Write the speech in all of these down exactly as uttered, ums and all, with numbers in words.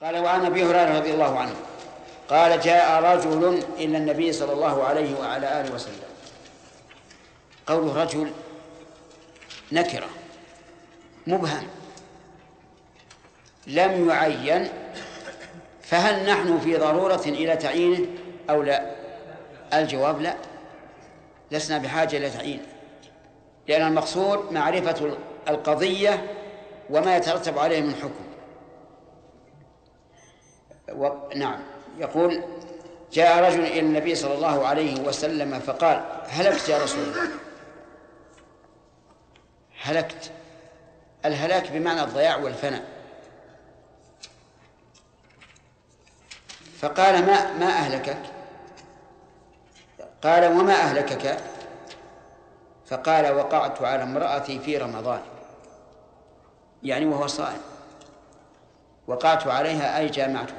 قال: وعن أبي هريرة رضي الله عنه قال: جاء رجل إلى النبي صلى الله عليه وعلى آله وسلم. قوله رجل نكرة مبهم لم يعين، فهل نحن في ضرورة إلى تعيينه أو لا؟ الجواب لا، لسنا بحاجة إلى تعيينه، لأن المقصود معرفة القضية وما يترتب عليه من حكم. و... نعم. يقول: جاء رجل إلى النبي صلى الله عليه وسلم فقال: هلكت يا رسول الله. هلكت، الهلاك بمعنى الضياع والفناء. فقال: ما ما أهلكك؟ قال: وما أهلكك؟ فقال: وقعت على امرأتي في رمضان، يعني وهو صائم، وقعت عليها أي جامعتها.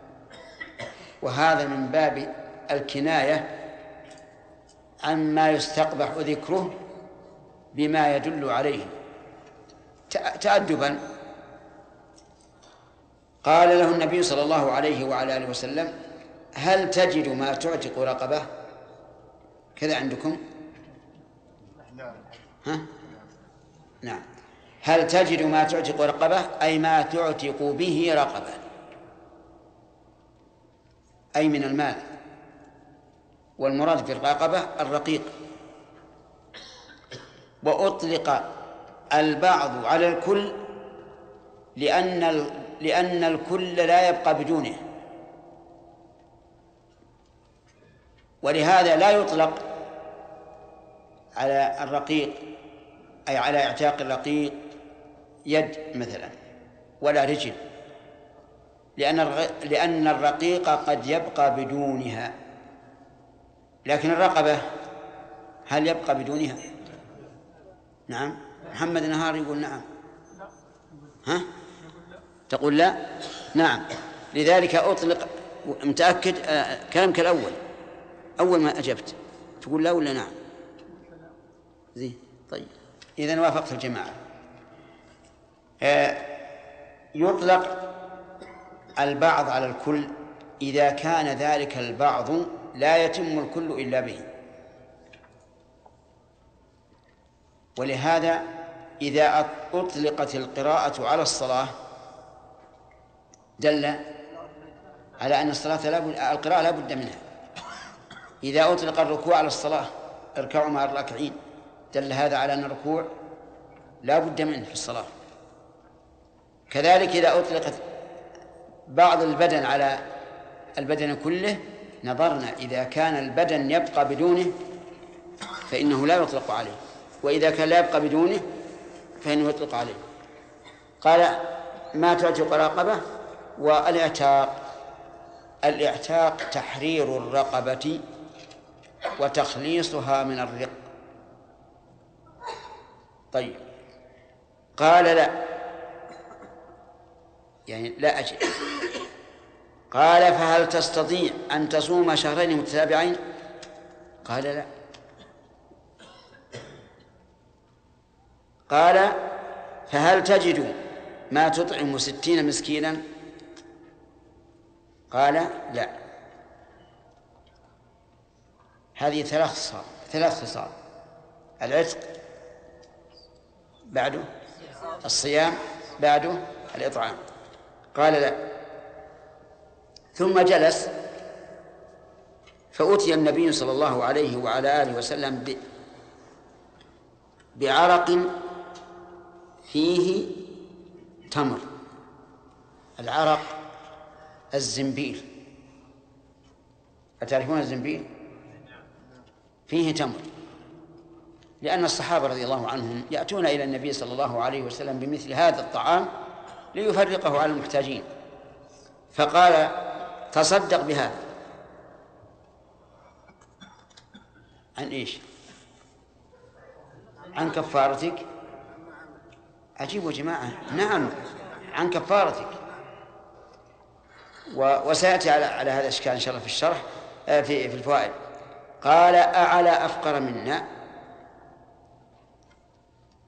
وهذا من باب الكناية عما يستقبح ذكره بما يدل عليه تأدبا. قال له النبي صلى الله عليه وعلى آله وسلم: هل تجد ما تعتق رقبة؟ كذا عندكم؟ ها؟ نعم. هل تجد ما تعتق رقبة، أي ما تعتق به رقبة، أي من المال، والمراد بالرقبة الرقيق. وأطلق البعض على الكل لأن لأن الكل لا يبقى بدونه، ولهذا لا يطلق على الرقيق، أي على اعتاق الرقيق يد مثلا ولا رجل، لأن لأن الرقيق قد يبقى بدونها، لكن الرقبة هل يبقى بدونها؟ نعم. محمد نهار يقول نعم. ها؟ تقول لا؟ نعم. لذلك أطلق. متأكد؟ آه كلامك الأول أول ما أجبت تقول لا ولا نعم؟ زين. طيب، إذن وافقت الجماعة. آه يطلق البعض على الكل إذا كان ذلك البعض لا يتم الكل إلا به. ولهذا إذا أطلقت القراءة على الصلاة دل على أن الصلاة لا بد... القراءة لا بد منها. إذا أطلق الركوع على الصلاة اركعوا مع الراكعين دل هذا على أن الركوع لا بد منه في الصلاة. كذلك إذا أطلقت بعض البدن على البدن كله نظرنا إذا كان البدن يبقى بدونه فإنه لا يطلق عليه، وإذا كان لا يبقى بدونه فإنه يطلق عليه. قال: ما تعتق رقبة. والاعتاق الاعتاق تحرير الرقبة وتخليصها من الرق. طيب، قال: لا، يعني لا أجل. قال: فهل تستطيع أن تصوم شهرين متتابعين؟ قال: لا. قال: فهل تجد ما تطعم ستين مسكينا؟ قال: لا. هذه ثلاث خصال ثلاث خصال: العتق، بعده الصيام، بعده الإطعام. قال: لا. ثم جلس فأتي النبي صلى الله عليه وعلى آله وسلم بعرق فيه تمر. العرق الزنبيل، أتعرفون الزنبيل؟ فيه تمر، لأن الصحابة رضي الله عنهم يأتون إلى النبي صلى الله عليه وسلم بمثل هذا الطعام ليفرقه على المحتاجين، فقال: تصدق بهذا. عن إيش؟ عن كفارتك. عجيب يا جماعة. نعم، عن كفارتك. وسيأتي على على هذا الإشكال إن شاء الله في الشرح في في الفوائد. قال: أعلى أفقر منا،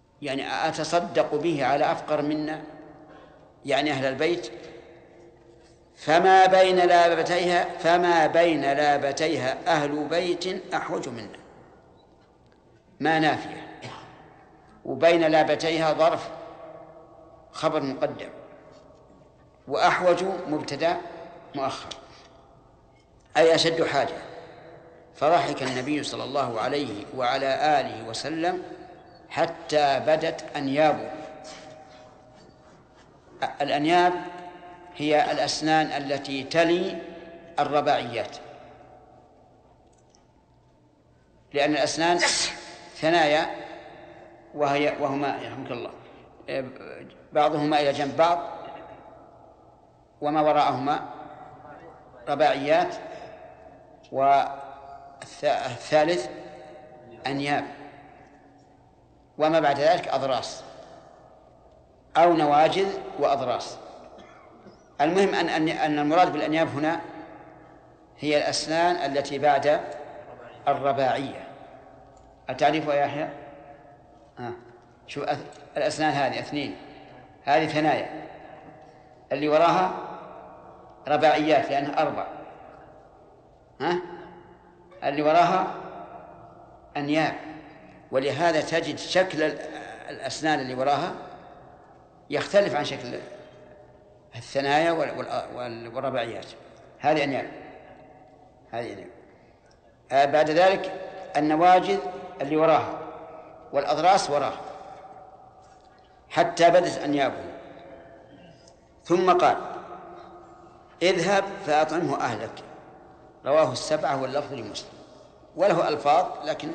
يعني أتصدق به على أفقر منا، يعني أهل البيت. فما بين لابتيها فما بين لابتيها أهل بيت أحوج منا. ما نافية، وبين لابتيها ظرف خبر مقدم، وأحوج مبتدأ مؤخر، أي أشد حاجة. فضحك النبي صلى الله عليه وعلى آله وسلم حتى بدت أنيابه. الأنياب هي الأسنان التي تلي الرباعيات، لأن الأسنان ثنايا، وهي وهما يرحمك الله بعضهما إلى جنب بعض، وما وراءهما رباعيات، والثالث أنياب، وما بعد ذلك أضراس أو نواجذ وأضراس. المهم أن أن المراد بالأنياب هنا هي الأسنان التي بعد الرباعية. التعريف يا يحيى؟ آه. شو أث... الأسنان هذه اثنين، هذه ثنايا، اللي وراها رباعيات لأنها أربع، ها؟ اللي وراها أنياب. ولهذا تجد شكل الأسنان اللي وراها يختلف عن شكل الثنايا والرباعيات. هذه أنياب، هذه أنياب. آه بعد ذلك النواجذ اللي وراها والأضراس وراها حتى بدت أنيابه. ثم قال: اذهب فأطعمه أهلك. رواه السبعة واللفظ لمسلم. وله ألفاظ لكن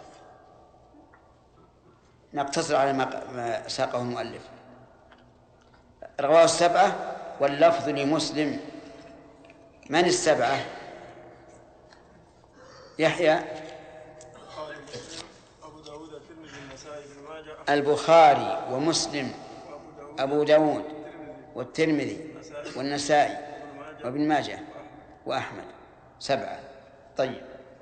نقتصر على ما ساقه المؤلف. رواه السبعة واللفظ لمسلم. من السبعة؟ يحيى؟ البخاري ومسلم أبو داود والترمذي والنسائي وابن ماجه وأحمد. سبعة. طيب،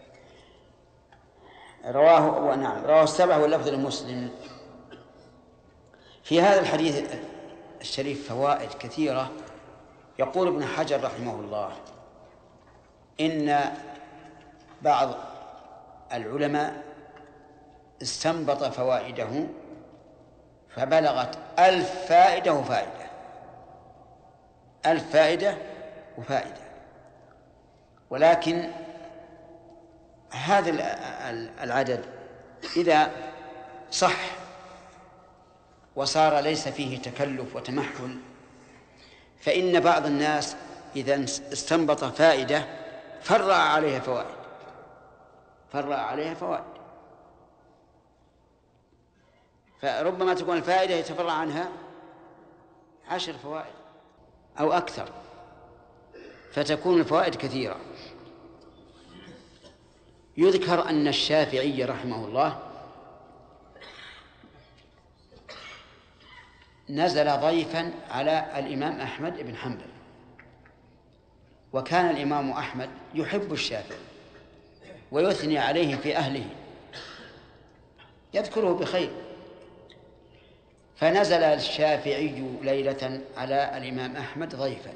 رواه نعم رواه السبعة واللفظ لمسلم. في هذا الحديث الشريف فوائد كثيرة. يقول ابن حجر رحمه الله إن بعض العلماء استنبط فوائده فبلغت ألف فائدة وفائدة، ألف فائدة وفائدة. ولكن هذا العدد إذا صح وصار ليس فيه تكلف وتمحل، فإن بعض الناس إذا استنبط فائدة فرع عليها فوائد، فرع عليها فوائد، فربما تكون الفائدة يتفرع عنها عشر فوائد أو أكثر، فتكون الفوائد كثيرة. يذكر أن الشافعي رحمه الله نزل ضيفا على الإمام أحمد بن حنبل، وكان الإمام أحمد يحب الشافعي ويثني عليه في أهله، يذكره بخير. فنزل الشافعي ليلة على الإمام أحمد ضيفا،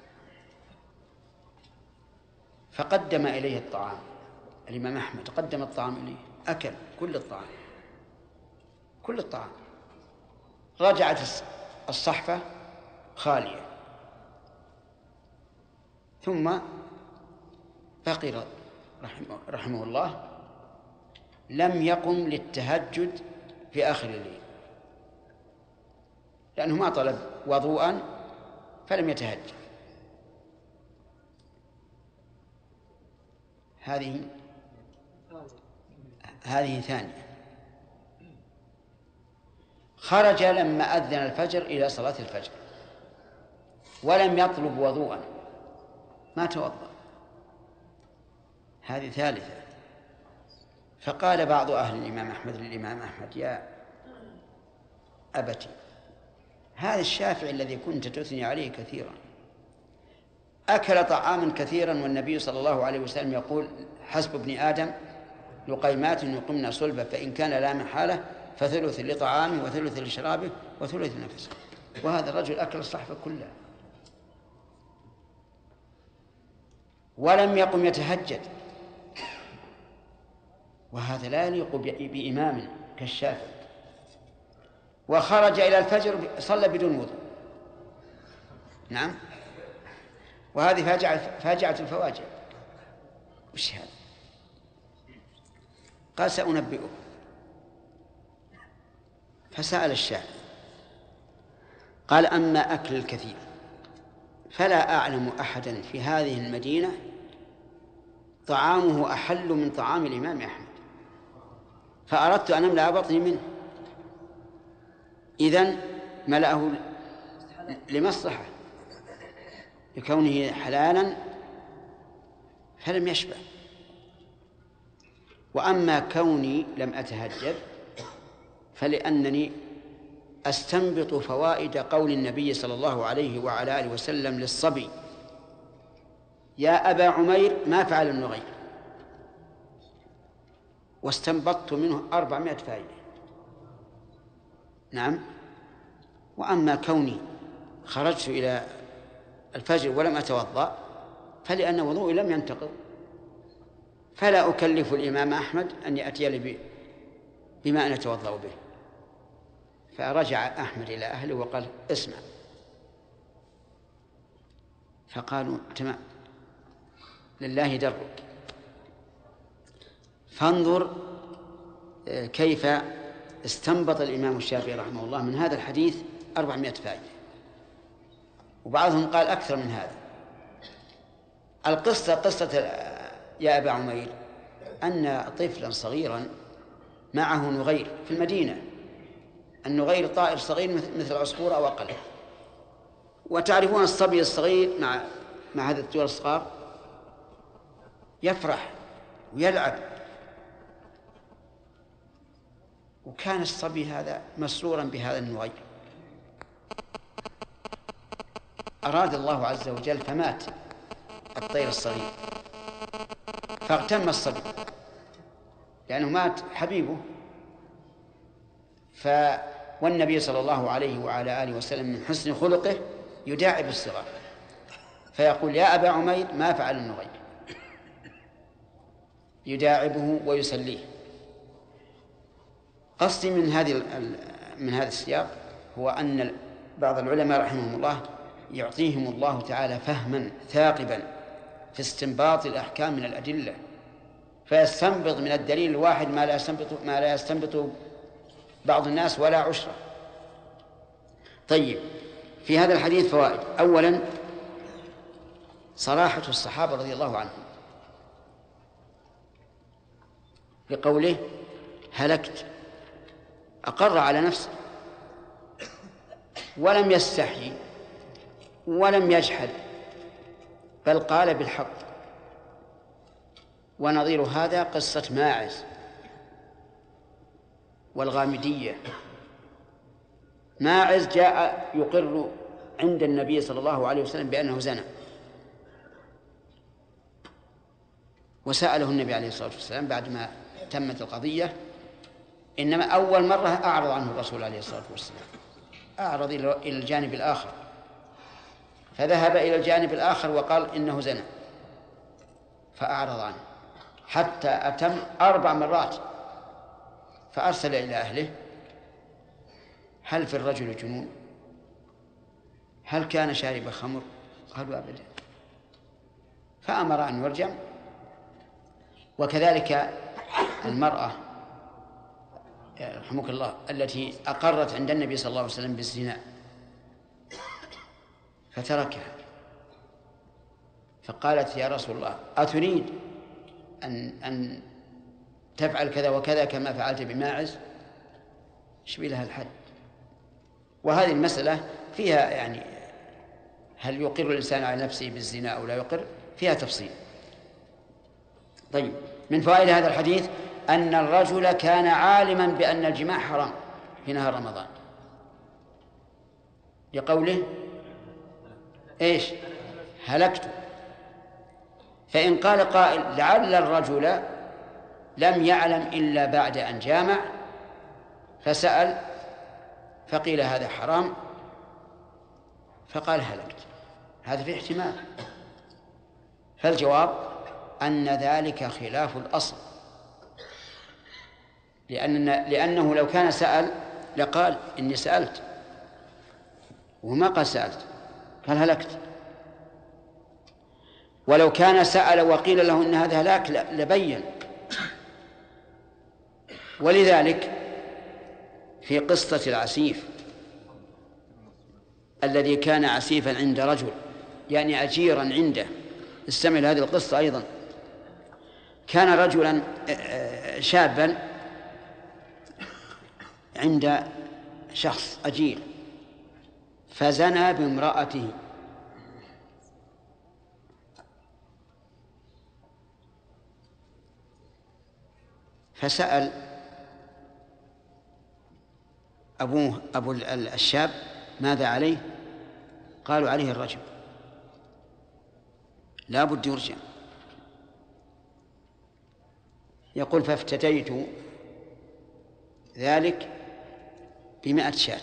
فقدم إليه الطعام. الإمام أحمد قدم الطعام إليه، أكل كل الطعام كل الطعام رجعت الصحفة خالية، ثم بقي رحمه, رحمه الله لم يقم للتهجد في آخر الليل، لأنه ما طلب وضوءا فلم يتهجد. هذه هذه ثانية. خرج لما أذن الفجر إلى صلاة الفجر ولم يطلب وضوءا، ما توضأ. هذه ثالثة. فقال بعض أهل الإمام أحمد للإمام أحمد: يا أبتي، هذا الشافعي الذي كنت تثني عليه كثيرا أكل طعاما كثيرا، والنبي صلى الله عليه وسلم يقول: حسب ابن آدم لقيمات يقمن صلبه، فإن كان لا محالة فثلث لطعامه وثلث لشرابه وثلث لنفسه. وهذا الرجل أكل الصحفة كلها. ولم يقم يتهجد، وهذا لا يليق بإمام كالشافعي. وخرج إلى الفجر صلى بدون وضوء. نعم، وهذه فاجعة فاجعة الفواجع. وش هذا؟ قال سأنبئه. فسأل الشافعي قال أما أكل الكثير فلا أعلم أحدا في هذه المدينة طعامه أحل من طعام الإمام أحمد، فأردت أن أملأ بطني منه. إذن ملأه لمصلحة لكونه حلالا فلم يشبع. وأما كوني لم أتهجد فلأنني أستنبط فوائد قول النبي صلى الله عليه وعلى آله وسلم للصبي: يا أبا عمير ما فعل النغير، واستنبطت منه أربعمائة فائدة. نعم. وأما كوني خرجت إلى الفجر ولم أتوضأ فلأن وضوئي لم ينتقض، فلا أكلف الإمام أحمد أن يأتي لي بما أنا أتوضأ به. فرجع أحمد إلى أهله وقال: اسمع. فقالوا: تمام، لله درك. فانظر كيف استنبط الإمام الشافعي رحمه الله من هذا الحديث أربعمائة فائدة، وبعضهم قال أكثر من هذا. القصة قصة يا أبا عمير أن طفلا صغيرا معه نغير في المدينة. النغير طائر صغير مثل العصفور أو أقل. وتعرفون الصبي الصغير مع مع هذا الطيور الصغار يفرح ويلعب. وكان الصبي هذا مسرورا بهذا النغير. أراد الله عز وجل فمات الطير الصغير، فاغتم الصبي لأنه مات حبيبه. ف والنبي صلى الله عليه وعلى آله وسلم من حسن خلقه يداعب الصغار، فيقول: يا أبا عمير ما فعل النغير، يداعبه ويسليه. قصدي من هذه من هذا السياق هو أن بعض العلماء رحمهم الله يعطيهم الله تعالى فهما ثاقبا في استنباط الأحكام من الأدلة، فيستنبط من الدليل الواحد ما لا يستنبط ما لا يستنبط بعض الناس ولا عشرة. طيب، في هذا الحديث فوائد. أولا، صراحة الصحابة رضي الله عنهم بقوله: هلكت، أقر على نفسه ولم يستحي ولم يجحد، بل قال بالحق. ونظير هذا قصة ماعز والغامدية. ماعز جاء يقر عند النبي صلى الله عليه وسلم بأنه زنى، وسأله النبي عليه الصلاة والسلام بعد ما تمت القضية. إنما أول مرة أعرض عنه الرسول عليه الصلاة والسلام، أعرض إلى الجانب الآخر، فذهب إلى الجانب الآخر وقال إنه زنى، فأعرض عنه حتى أتم أربع مرات. فأرسل إلى أهله: هل في الرجل جنون؟ هل كان شارب خمر؟ قالوا: أبدا. فأمر أن يرجم. وكذلك المرأة رحمك الله التي أقرت عند النبي صلى الله عليه وسلم بالزنا فتركها، فقالت: يا رسول الله، أتريد أن أن تفعل كذا وكذا كما فعلت بماعز؟ شبه لها الحد. وهذه المسألة فيها يعني هل يقر الإنسان على نفسه بالزنا أو لا يقر، فيها تفصيل. طيب، من فوائد هذا الحديث أن الرجل كان عالما بأن الجماع حرام في نهار رمضان، لقوله: إيش؟ هلكت. فإن قال قائل: لعل الرجل لم يعلم إلا بعد أن جامع فسأل فقيل هذا حرام فقال هلكت، هذا في احتمال. فالجواب أن ذلك خلاف الأصل، لأن لأنه لو كان سأل لقال إني سألت، وما قال سألت، قال هلكت. ولو كان سأل وقيل له إن هذا هلاك لبين. ولذلك في قصة العسيف الذي كان عسيفا عند رجل، يعني أجيرا عنده، استمع لهذه القصة أيضا. كان رجلا شابا عند شخص أجير فزنى بامرأته، فسأل أبوه أبو الشاب ماذا عليه؟ قالوا عليه الرجم، لا بد يرجم. يقول فافتديت ذلك بمائة شاة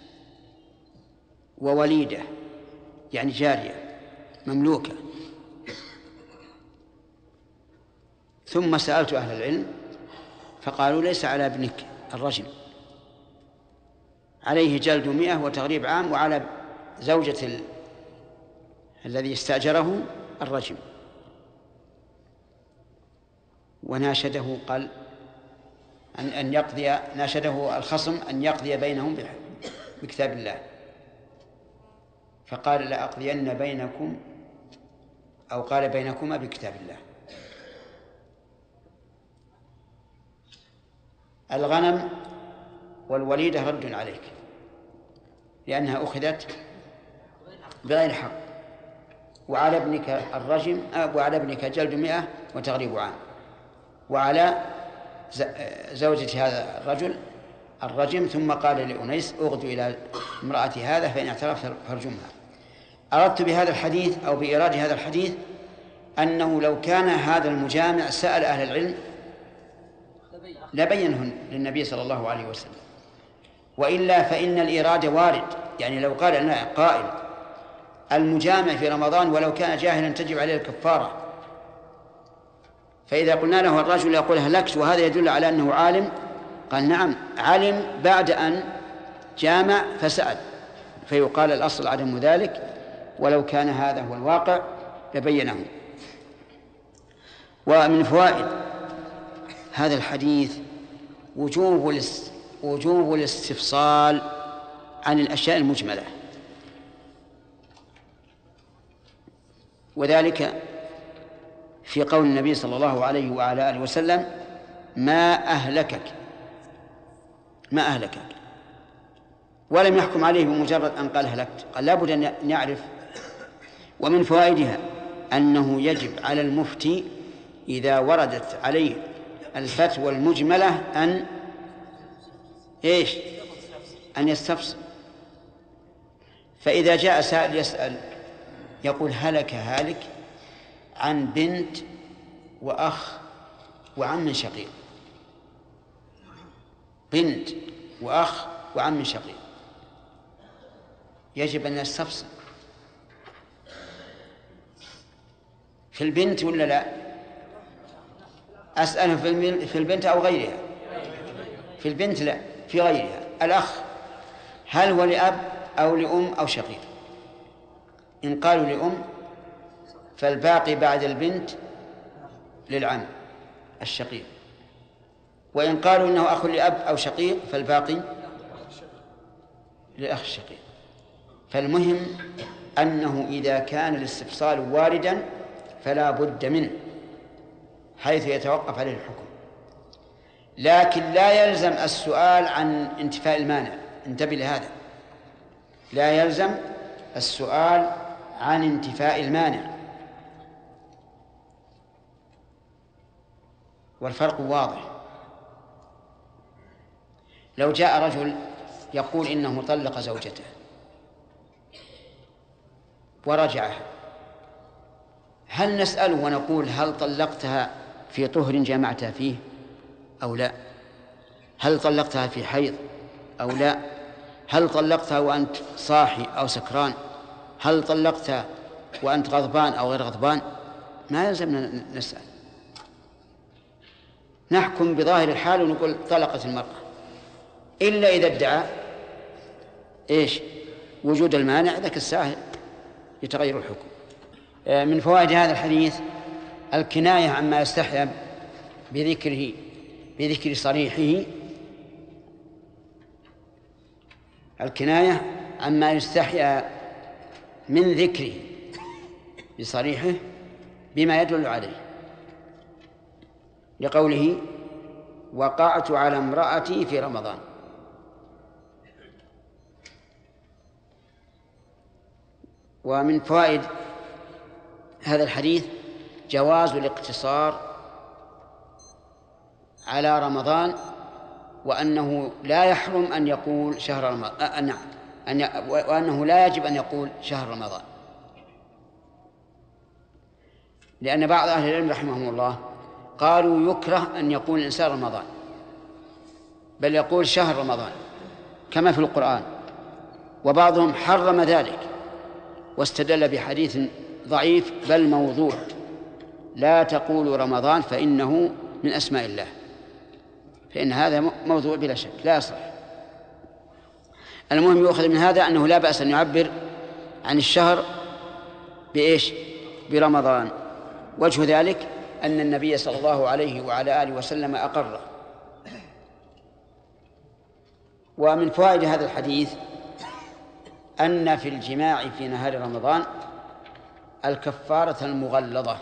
ووليدة، يعني جارية مملوكة. ثم سألت أهل العلم فقالوا ليس على ابنك الرجم، عليه جلد مئة وتغريب عام، وعلى زوجة ال... الذي استأجره الرجم. وناشده قال أن أن يقضي، ناشده الخصم أن يقضي بينهم بكتاب الله، فقال لأقضين بينكم، أو قال بينكما بكتاب الله. الغنم والوليدة رد عليك لأنها أخذت بغير حق، وعلى ابنك الرجم، وعلى ابنك جلد مئة وتغريب عام، وعلى زوجة هذا الرجل الرجم. ثم قال لأنيس اغدو إلى امرأة هذا فإن اعترف فارجمها. أردت بهذا الحديث أو بإيراد هذا الحديث أنه لو كان هذا المجامع سأل أهل العلم لبينه للنبي صلى الله عليه وسلم، وإلا فإن الإرادة وارد. يعني لو قال لنا قائل المجامع في رمضان ولو كان جاهلا تجب عليه الكفارة، فإذا قلنا له الرجل يقول هلكت وهذا يدل على أنه عالم، قال نعم علم بعد أن جامع فسأل، فيقال الأصل عدم ذلك، ولو كان هذا هو الواقع لبينه. ومن فوائد هذا الحديث وجوب وجوب الاستفصال عن الأشياء المجملة، وذلك في قول النبي صلى الله عليه وعلى آله وسلم ما أهلكك، ما أهلكك، ولم يحكم عليه بمجرد أن قال هلكت، قال لا بد أن يعرف. ومن فوائدها أنه يجب على المفتي إذا وردت عليه الفتوى المجملة أن إيش أن يستفصل. فإذا جاء سائل يسأل يقول هلك هالك عن بنت وأخ وعم شقيق، بنت وأخ وعم شقيق، يجب أن يستفصل في البنت ولا لا؟ أسأله في البنت أو غيرها؟ في البنت لا، في غيرها. الأخ هل هو لأب أو لأم أو شقيق؟ إن قالوا لأم فالباقي بعد البنت للعم الشقيق، وإن قالوا إنه أخ لأب أو شقيق فالباقي للأخ الشقيق. فالمهم أنه إذا كان الاستفصال واردا فلا بد منه حيث يتوقف عليه الحكم، لكن لا يلزم السؤال عن انتفاء المانع. انتبه لهذا، لا يلزم السؤال عن انتفاء المانع، والفرق واضح. لو جاء رجل يقول إنه طلق زوجته ورجعها، هل نسأله ونقول هل طلقتها في طهر جامعتها فيه أو لا؟ هل طلقتها في حيض أو لا؟ هل طلقتها وأنت صاحي أو سكران؟ هل طلقتها وأنت غضبان أو غير غضبان؟ ما يلزمنا نسأل، نحكم بظاهر الحال ونقول طلقت المرأة، إلا إذا ادعى إيش وجود المانع، ذاك الساعة يتغير الحكم. من فوائد هذا الحديث الكناية عما يستحيا بذكره بذكر صريحه، الكناية عما يستحيا من ذكره بصريحه بما يدل عليه، لقوله وقعت على امرأتي في رمضان. ومن فوائد هذا الحديث جواز الاقتصار على رمضان، وأنه لا يحرم أن يقول شهر رمضان، أن وأنه لا يجب أن يقول شهر رمضان، لأن بعض أهل العلم رحمهم الله قالوا يكره أن يقول الإنسان رمضان، بل يقول شهر رمضان كما في القرآن، وبعضهم حرم ذلك واستدل بحديث ضعيف بل موضوع: لا تقولوا رمضان فإنه من أسماء الله، فإن هذا موضوع بلا شك لا يصح. المهم يؤخذ من هذا أنه لا بأس أن يعبر عن الشهر بإيش؟ برمضان. وجه ذلك أن النبي صلى الله عليه وعلى آله وسلم أقره. ومن فوائد هذا الحديث أن في الجماع في نهار رمضان الكفارة المغلظة،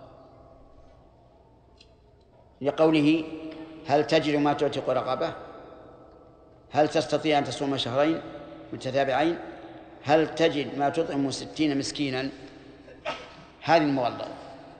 لقوله هل تجد ما تعتق رقبة، هل تستطيع أن تصوم شهرين متتابعين، هل تجد ما تطعم ستين مسكينا، هذه المغلظة.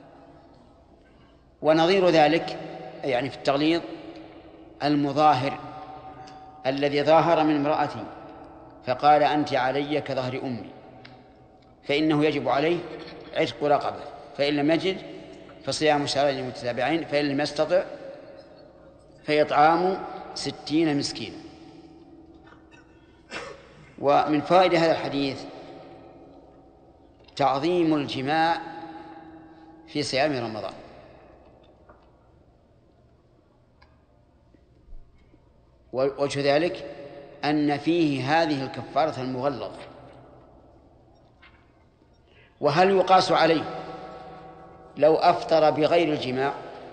ونظير ذلك يعني في التغليظ المظاهر الذي ظاهر من امرأتي فقال أنت علي كظهر أمي، فإنه يجب عليه عتق رقبة، فإن لم يجد فصيام شهرين متتابعين، فإن لم يستطع فيطعام ستين مسكينا. ومن فوائد هذا الحديث تعظيم الجماع في صيام رمضان، ووجه ذلك أن فيه هذه الكفارة المغلظة. وهل يقاس عليه لو أفطر بغير الجماع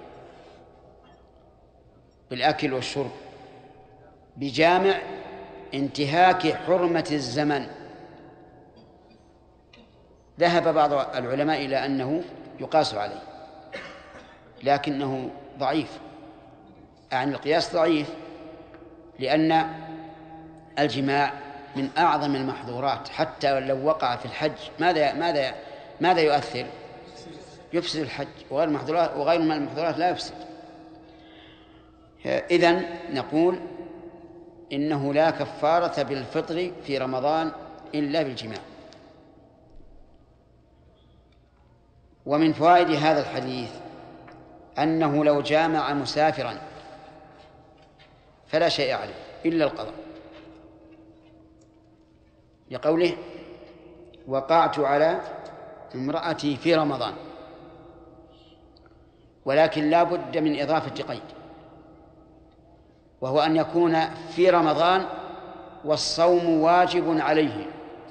بالأكل والشرب بجامع انتهاك حرمة الزمن؟ ذهب بعض العلماء إلى أنه يقاس عليه، لكنه ضعيف، يعني القياس ضعيف، لأن الجماع من أعظم المحظورات، حتى لو وقع في الحج ماذا ماذا ماذا يؤثر؟ يفسد الحج، وغير المحظورات وغير من المحظورات لا يفسد. إذن نقول إنه لا كفارة بالفطر في رمضان إلا بالجماع. ومن فوائد هذا الحديث أنه لو جامع مسافرا فلا شيء عليه إلا القضاء، لقوله وقعت على امرأتي في رمضان، ولكن لا بد من إضافة قيد، وهو أن يكون في رمضان والصوم واجب عليه.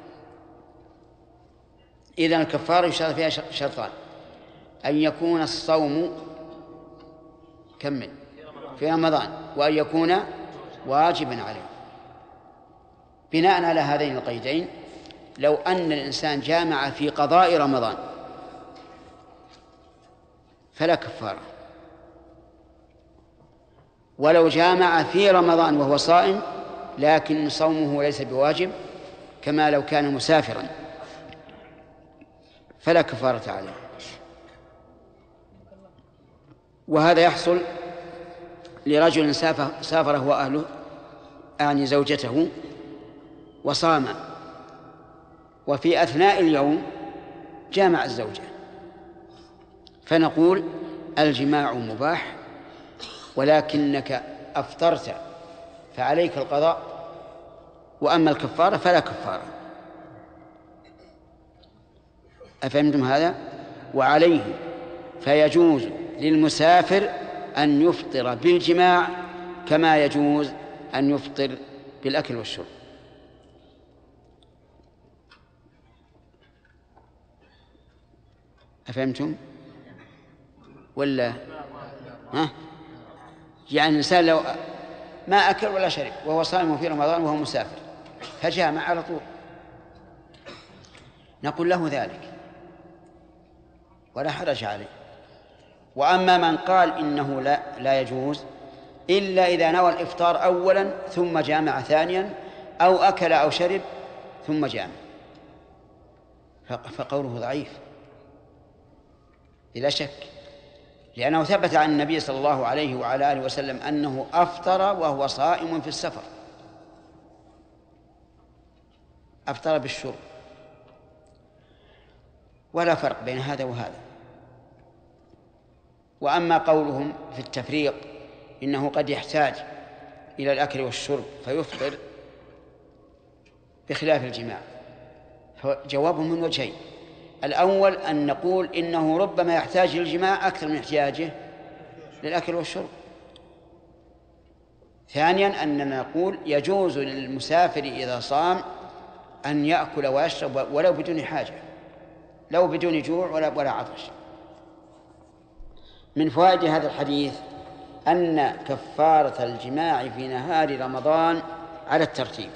إذن الكفارة يشترط فيها شرطان: أن يكون الصوم كمل في رمضان، وأن يكون واجبا عليه. بناء على هذين القيدين لو أن الإنسان جامع في قضاء رمضان فلا كفارة، ولو جامع في رمضان وهو صائم لكن صومه ليس بواجب كما لو كان مسافرا فلا كفارة عليه. وهذا يحصل لرجل سافر هو أهله، أعني زوجته، وصام، وفي أثناء اليوم جامع الزوجة، فنقول الجماع مباح ولكنك أفطرت فعليك القضاء، وأما الكفارة فلا كفارة. أفهمتم هذا؟ وعليه فيجوز للمسافر أن يفطر بالجماع كما يجوز أن يفطر بالأكل والشرب. أفهمتم؟ ولا ها؟ يعني الإنسان لو ما أكل ولا شرب وهو صائم في رمضان وهو مسافر فجامع على طول نقول له ذلك ولا حرج عليه. وأما من قال إنه لا, لا يجوز إلا إذا نوى الإفطار أولا ثم جامع ثانيا أو أكل أو شرب ثم جامع فقوله ضعيف بلا شك، لأنه ثبت عن النبي صلى الله عليه وعلى آله وسلم أنه أفطر وهو صائم في السفر، أفطر بالشرب، ولا فرق بين هذا وهذا. وأما قولهم في التفريق إنه قد يحتاج إلى الأكل والشرب فيفطر بخلاف الجماع، فجوابهم من وجهين: الأول أن نقول إنه ربما يحتاج للجماع أكثر من احتياجه للأكل والشرب. ثانيا أننا نقول يجوز للمسافر إذا صام أن يأكل ويشرب ولو بدون حاجة، لو بدون جوع ولا ولا عطش. من فوائد هذا الحديث أن كفارة الجماع في نهار رمضان على الترتيب.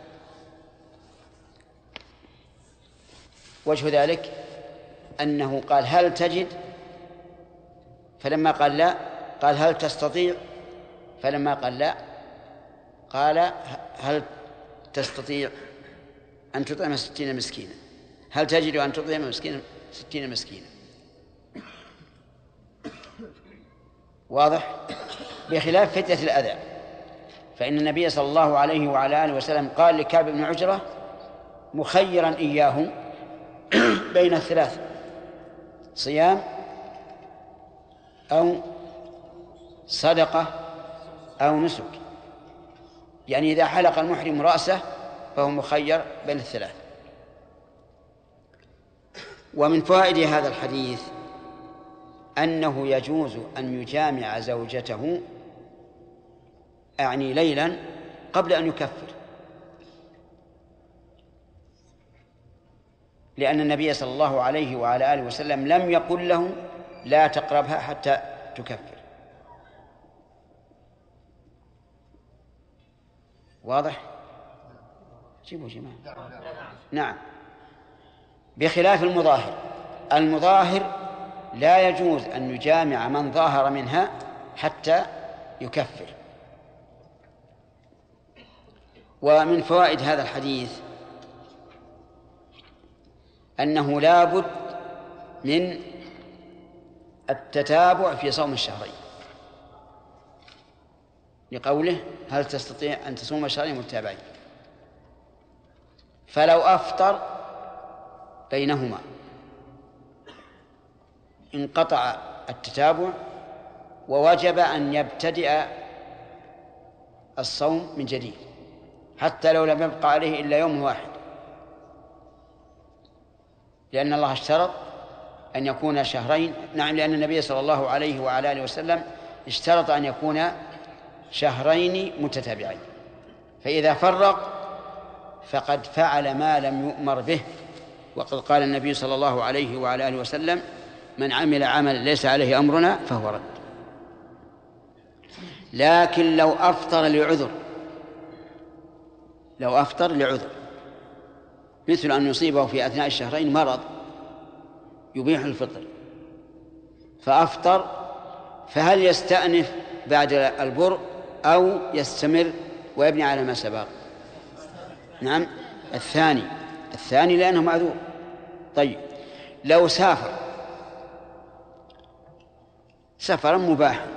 وجه ذلك أنه قال هل تجد، فلما قال لا قال هل تستطيع، فلما قال لا قال هل تستطيع أن تطعم ستين مسكينا، هل تجد أن تطعم مسكينا ستين مسكينا. واضح؟ بخلاف فتنة الأذى، فإن النبي صلى الله عليه وعلى آله وسلم قال لكعب بن عجرة مخيرا إياه بين الثلاث: صيام أو صدقة أو نسك، يعني إذا حلق المحرم رأسه فهو مخير بين الثلاث. ومن فوائد هذا الحديث أنه يجوز أن يجامع زوجته أعني ليلا قبل أن يكفر، لأن النبي صلى الله عليه وعلى آله وسلم لم يقل له لا تقربها حتى تكفر. واضح؟ جيبوا جماعة. نعم، بخلاف المظاهر. المظاهر لا يجوز أن يجامع من ظاهر منها حتى يكفر. ومن فوائد هذا الحديث أنه لا بد من التتابع في صوم الشهرين، لقوله هل تستطيع أن تصوم الشهرين متتابعين. فلو أفطر بينهما انقطع التتابع ووجب أن يبتدئ الصوم من جديد حتى لو لم يبقى عليه إلا يوم واحد، لأن الله اشترط أن يكون شهرين. نعم، لأن النبي صلى الله عليه وعلى آله وسلم اشترط أن يكون شهرين متتابعين، فإذا فرق فقد فعل ما لم يؤمر به. وقد قال النبي صلى الله عليه وعلى آله وسلم من عمل عمل ليس عليه أمرنا فهو رد. لكن لو أفطر لعذر، لو أفطر لعذر مثل أن يصيبه في أثناء الشهرين مرض يبيح الفطر فأفطر، فهل يستأنف بعد البرء أو يستمر ويبني على ما سبق؟ نعم، الثاني الثاني لأنه معذور. طيب، لو سافر سفرا مباحا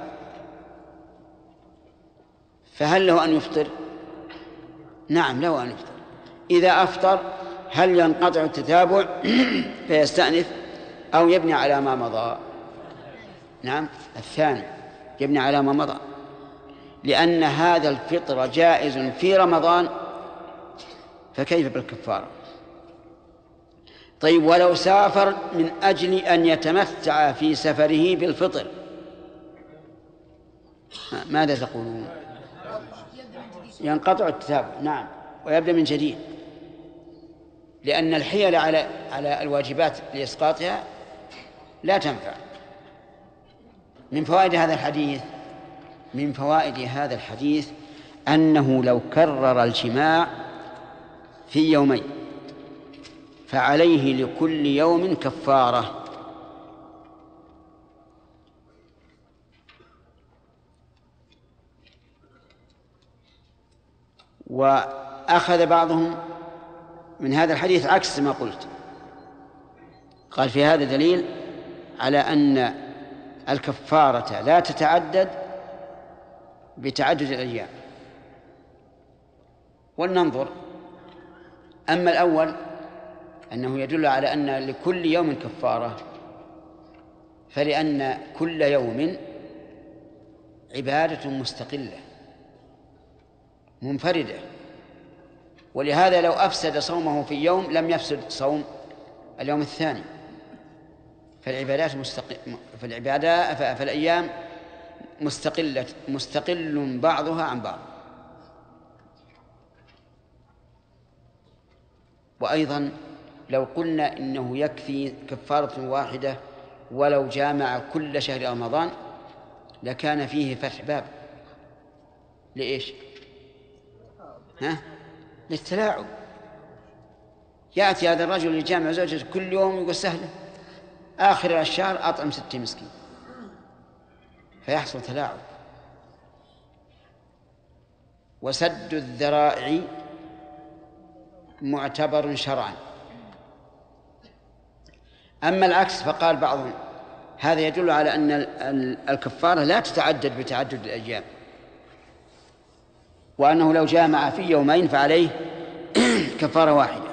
فهل له أن يفطر؟ نعم، له أن يفطر. إذا أفطر هل ينقطع التتابع فيستأنف أو يبني على ما مضى؟ نعم، الثاني يبني على ما مضى، لأن هذا الفطر جائز في رمضان فكيف بالكفارة؟ طيب ولو سافر من أجل أن يتمتع في سفره بالفطر ماذا تقولون؟ ينقطع التتابع، نعم، ويبدأ من جديد، لأن الحيل على على الواجبات لإسقاطها لا تنفع. من فوائد هذا الحديث من فوائد هذا الحديث أنه لو كرر الجماع في يومين فعليه لكل يوم كفارة. وأخذ بعضهم من هذا الحديث عكس ما قلت، قال في هذا دليل على أن الكفارة لا تتعدد بتعدد الأيام. ولننظر، أما الأول أنه يدل على أن لكل يوم كفارة، فلأن كل يوم عبادة مستقلة منفردة، ولهذا لو أفسد صومه في يوم لم يفسد صوم اليوم الثاني. فالعبادات مستقل فالعبادات فالأيام مستقلة مستقل بعضها عن بعض. وأيضا لو قلنا إنه يكفي كفارة واحدة ولو جامع كل شهر رمضان لكان فيه فتح باب لإيش؟ ها؟ للتلاعب. يأتي هذا الرجل يجامع زوجته كل يوم يقول سهلة، آخر الشهر أطعم ستة مسكين، فيحصل تلاعب. وسد الذرائع معتبر شرعا. أما العكس فقال بعضهم هذا يدل على أن الكفارة لا تتعدد بتعدد الأيام، وأنه لو جامع في يومين فعليه كفارة واحدة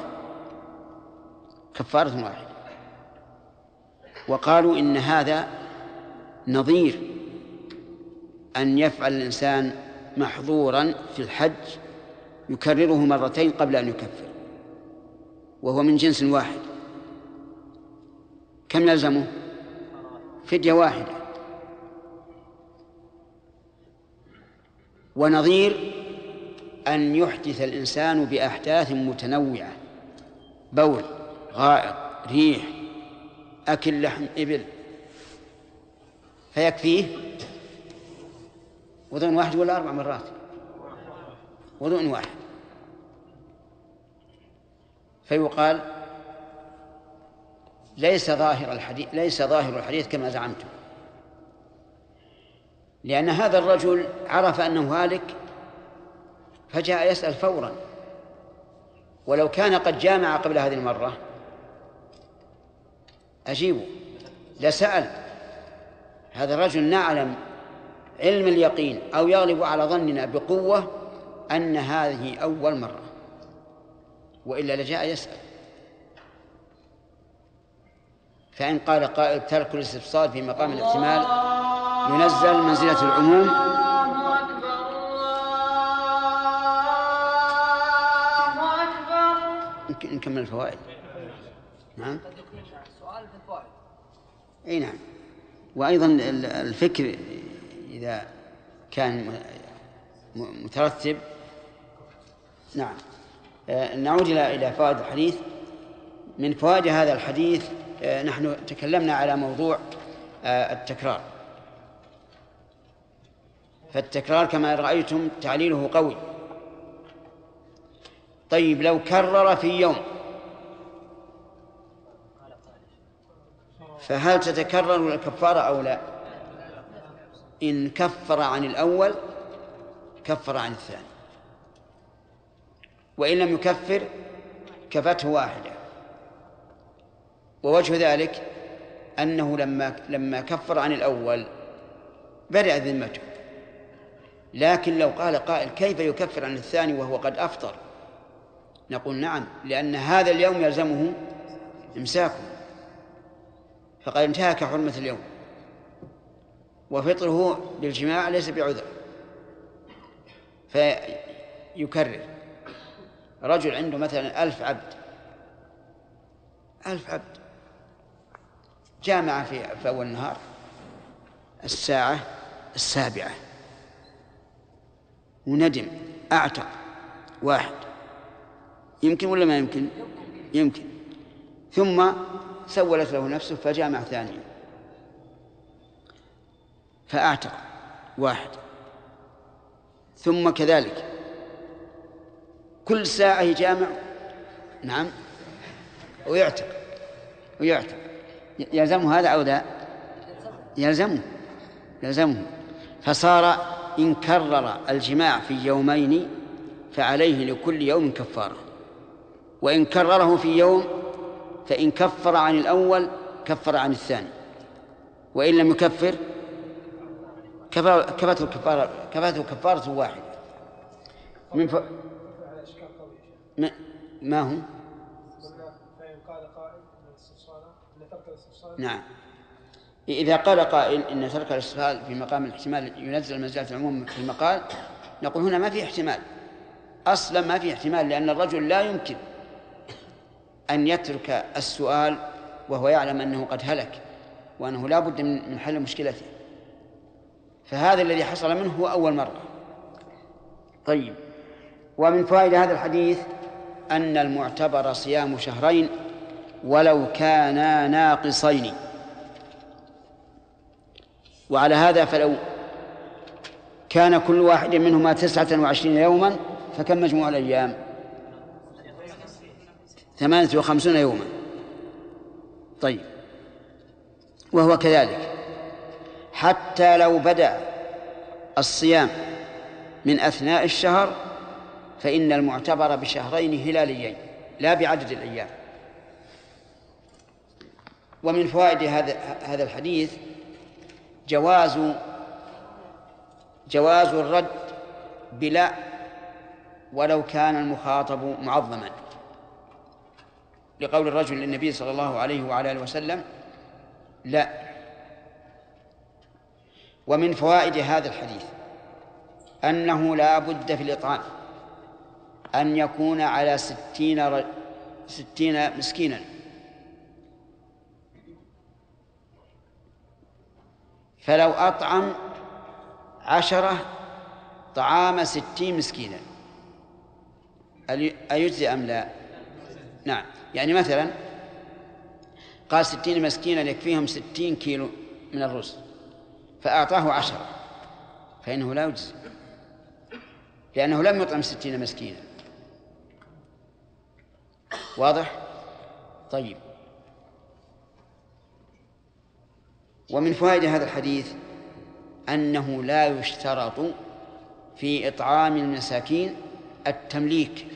كفارة واحدة. وقالوا إن هذا نظير أن يفعل الإنسان محظورا في الحج يكرره مرتين قبل أن يكفر، وهو من جنس واحد، كم يلزمه؟ فدية واحدة. ونظير أن يحدث الإنسان بأحداث متنوعة، بول، غائط، ريح، أكل لحم إبل، فيكفيه وضوء واحد ولا أربع مرات؟ وضوء واحد. فيقال ليس ظاهر الحديث ليس ظاهر الحديث كما زعمتم، لأن هذا الرجل عرف أنه هالك فجاء يسأل فورا، ولو كان قد جامع قبل هذه المرة أجيبه لسأل. هذا الرجل نعلم علم اليقين أو يغلب على ظننا بقوة أن هذه أول مرة، وإلا لجاء يسأل. فإن قال قائل ترك الاستفصال في مقام الاحتمال ينزل منزلة العموم، نكمل الفوائد. نعم، أي نعم. وأيضا الفكر إذا كان مترتب. نعم. نعود إلى إلى فوائد الحديث. من فوائد هذا الحديث نحن تكلمنا على موضوع التكرار، فالتكرار كما رأيتم تعليله قوي. طيب لو كرر في يوم فهل تتكرر الكفارة أو لا؟ إن كفر عن الأول كفر عن الثاني، وإن لم يكفر كفته واحدة. ووجه ذلك أنه لما لما كفر عن الأول برئ ذمته، لكن لو قال قائل كيف يكفر عن الثاني وهو قد أفطر؟ نقول نعم، لأن هذا اليوم يلزمه إمساكه، فقد انتهك حرمة اليوم، وفطره بالجماع ليس بعذر، فيكرر. رجل عنده مثلا ألف عبد، ألف عبد جامع في, في أول النهار الساعة السابعة وندم أعتق واحد، يمكن ولا ما يمكن؟ يمكن. ثم سولت له نفسه فجامع ثانيا فأعتق واحد، ثم كذلك كل ساعة يجامع نعم ويعتق ويعتق يلزمه هذا أو ذا؟ يلزمه يلزمه فصار إن كرر الجماع في يومين فعليه لكل يوم كفارة، وإن كرره في يوم فإن كفر عن الأول كفر عن الثاني، وإن لم يكفر كفته كفارة كفته كفارة واحدة. من ف... ما... ما هو؟ نعم، إذا قال قائل إن ترك الاستفهام في مقام الاحتمال ينزل منزلة العموم في المقال، نقول هنا ما في احتمال، أصلا ما في احتمال، لأن الرجل لا يمكن أن يترك السؤال وهو يعلم أنه قد هلك وأنه لا بد من حل مشكلته، فهذا الذي حصل منه هو أول مرة. طيب، ومن فوائد هذا الحديث أن المعتبر صيام شهرين ولو كانا ناقصين، وعلى هذا فلو كان كل واحد منهما تسعة وعشرين يوما فكم مجموع الأيام؟ ثمانية وخمسون يوما. طيب، وهو كذلك حتى لو بدأ الصيام من أثناء الشهر فإن المعتبر بشهرين هلاليين لا بعدد الأيام. ومن فوائد هذا هذا الحديث جواز جواز الرد بلا ولو كان المخاطب معظما، لقول الرجل للنبي صلى الله عليه وعلى آله وسلم لا. ومن فوائد هذا الحديث أنه لا بد في الإطعام أن يكون على ستين, ر... ستين مسكينا، فلو أطعم عشرة طعام ستين مسكينا أيجزي أم لا؟ نعم، يعني مثلا قال ستين مسكينا يكفيهم ستين كيلو من الرز فأعطاه عشرة فإنه لا يجزي، لأنه لم يطعم ستين مسكينا. واضح؟ طيب، ومن فوائد هذا الحديث أنه لا يشترط في إطعام المساكين التمليك،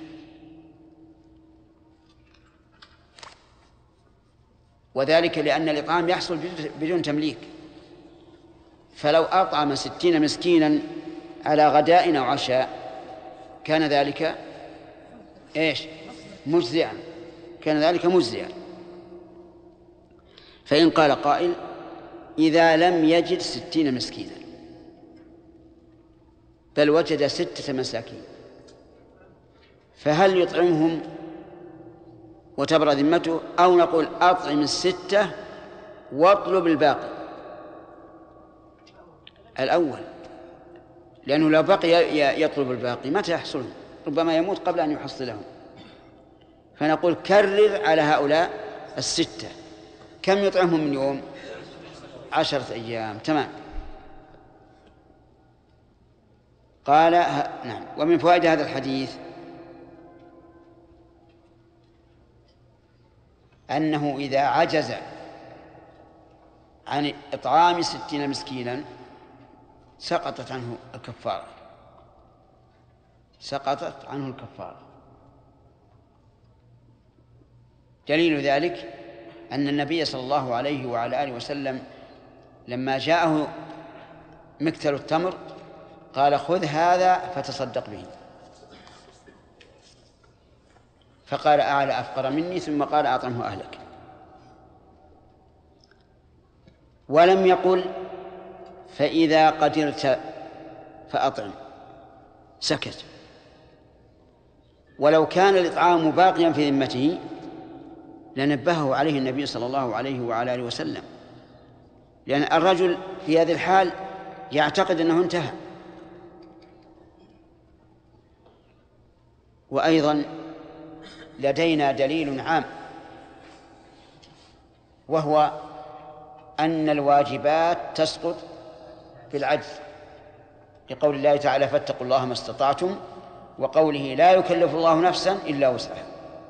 وذلك لأن الإطعام يحصل بدون تمليك، فلو أطعم ستين مسكينا على غداء أو عشاء كان ذلك إيش؟ مجزئا، كان ذلك مجزئا. فإن قال قائل إذا لم يجد ستين مسكينا بل وجد ستة مساكين فهل يطعمهم وتبرأ ذمته، أو نقول أطعم الستة واطلب الباقي؟ الأول، لأنه لو بقي يطلب الباقي متى يحصل؟ ربما يموت قبل أن يحصلهم. فنقول كرر على هؤلاء الستة. كم يطعمهم من يوم؟ عشرة أيام. تمام. قال نعم. ومن فوائد هذا الحديث أنه إذا عجز عن إطعام ستين مسكينا سقطت عنه الكفارة، سقطت عنه الكفارة. دليل ذلك أن النبي صلى الله عليه وعلى آله وسلم لما جاءه مكتل التمر قال خذ هذا فتصدق به، فقال أعلى أفقر مني، ثم قال أطعمه أهلك، ولم يقل فإذا قدرت فأطعم، سكت. ولو كان الإطعام باقيا في ذمته لنبهه عليه النبي صلى الله عليه وعلى آله وسلم، لأن الرجل في هذه الحال يعتقد أنه انتهى. وأيضا لدينا دليل عام، وهو أن الواجبات تسقط بالعجز، لقول الله تعالى فاتقوا الله ما استطعتم، وقوله لا يكلف الله نفسا إلا وسعها.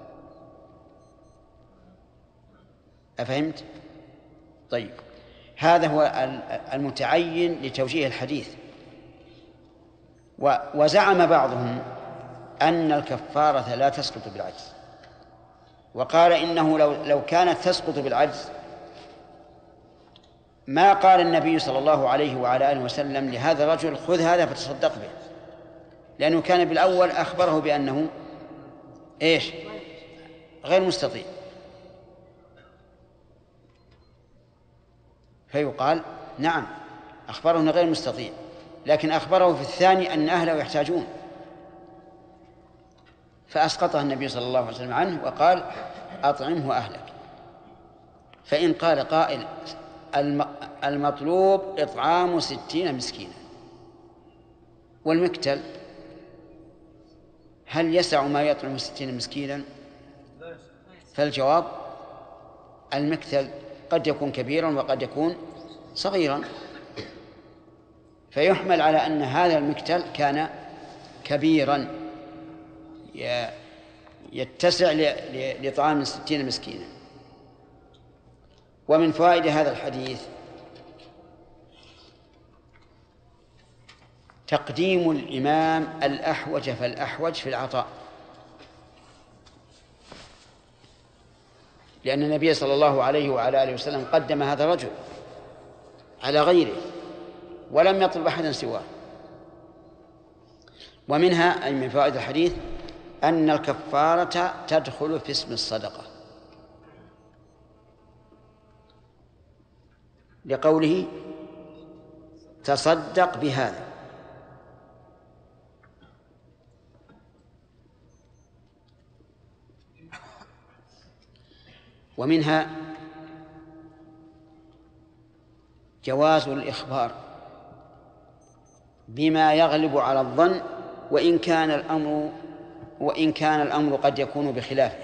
أفهمت؟ طيب، هذا هو المتعين لتوجيه الحديث. وزعم بعضهم أن الكفارة لا تسقط بالعجز، وقال إنه لو, لو كانت تسقط بالعجز ما قال النبي صلى الله عليه وعلى آله وسلم لهذا الرجل خذ هذا فتصدق به، لأنه كان بالأول أخبره بأنه إيش؟ غير مستطيع، فيقال نعم أخبره أنه غير مستطيع، لكن أخبره في الثاني أن أهله يحتاجون، فأسقطها النبي صلى الله عليه وسلم عنه وقال أطعمه أهلك. فإن قال قائل المطلوب إطعام ستين مسكينا، والمكتل هل يسع ما يطعم ستين مسكينا؟ فالجواب المكتل قد يكون كبيرا وقد يكون صغيرا، فيحمل على أن هذا المكتل كان كبيرا يتسع لطعام ستين مسكينا. ومن فوائد هذا الحديث تقديم الإمام الأحوج فالأحوج في العطاء، لأن النبي صلى الله عليه وعلى آله وسلم قدم هذا الرجل على غيره ولم يطلب أحدا سواه. ومنها أي من فوائد الحديث أن الكفارة تدخل في اسم الصدقة، لقوله تصدق بهذا. ومنها جواز الإخبار بما يغلب على الظن، وإن كان الأمر وإن كان الأمر قد يكون بخلافه،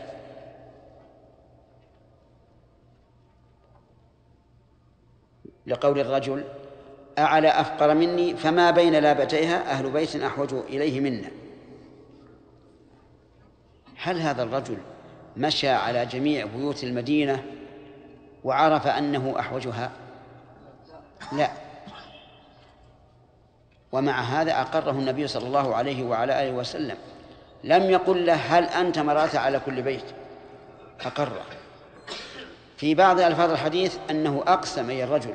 لقول الرجل أعلى أفقر مني فما بين لابتيها أهل بيت أحوج إليه منا. هل هذا الرجل مشى على جميع بيوت المدينة وعرف أنه أحوجها؟ لا. ومع هذا أقره النبي صلى الله عليه وعلى آله وسلم، لم يقل له هل أنت مرأت على كل بيت، أقره. في بعض ألفاظ الحديث أنه أقسم أي الرجل